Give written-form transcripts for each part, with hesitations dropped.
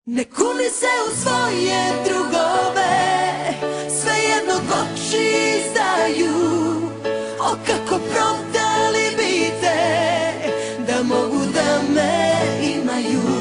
Ne kuni se u svoje drugove, svejedno oči izdaju. O kako prodali bi te, da mogu da me imaju.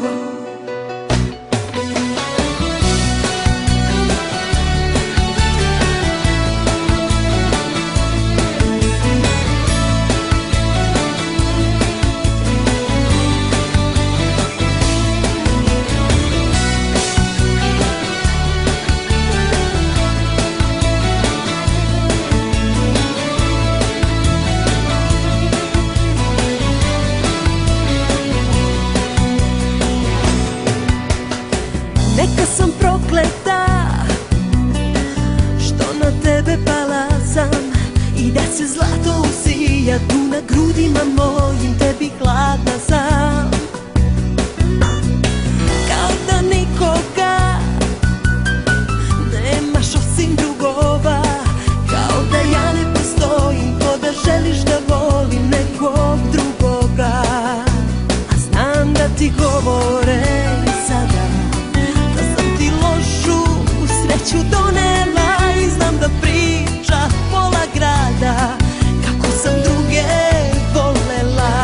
Neka sam prokleta što na tebe pala sam, i da se zlato usija tu na grudima mojim, tebi hladna sam. Kao da nikoga nemaš osim drugova, kao da ja ne postojim, ko da želiš da volim nekog drugoga. A znam da ti govore sada sreću donela, i znam da priča pola grada kako sam druge volela.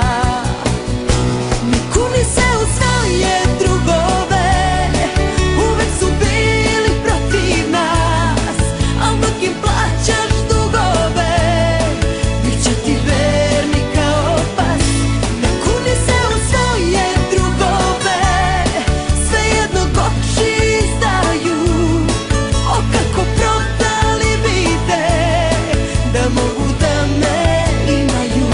Ne kuni se u svoje drugove, uvek su bili protiv nas, al dok im plaćaš dugove, bit će ti verni kao pas. Ne kuni se u svoje drugove, svejedno oči izdaju. O kako prodali bi te, da mogu da me imaju.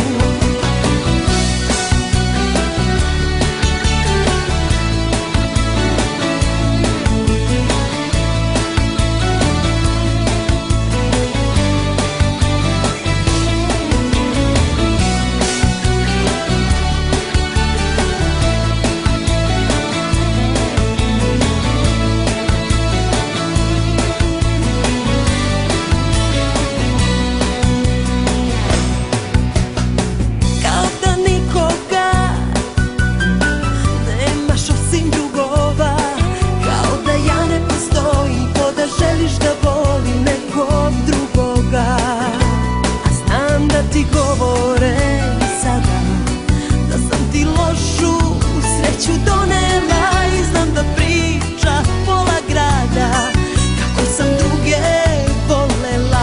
Ti govore sada da sam ti lošu sreću donela, i znam da priča pola grada kako sam druge volela.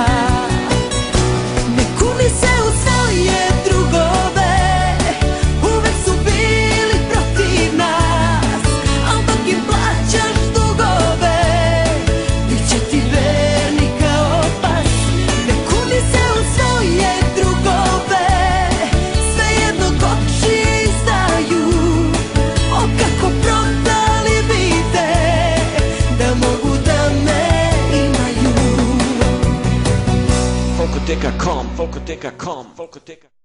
Ne kuni se u svoje drugove, uvek su bili protiv nas, al dok im plaćaš dugove, bit će ti verni kao pas. Ne kuni se u svoje drugove, svejedno oči izdaju. O kako prodali bi te, da mogu da me imaju. Focoteca.com, Focoteca.com, Focoteca.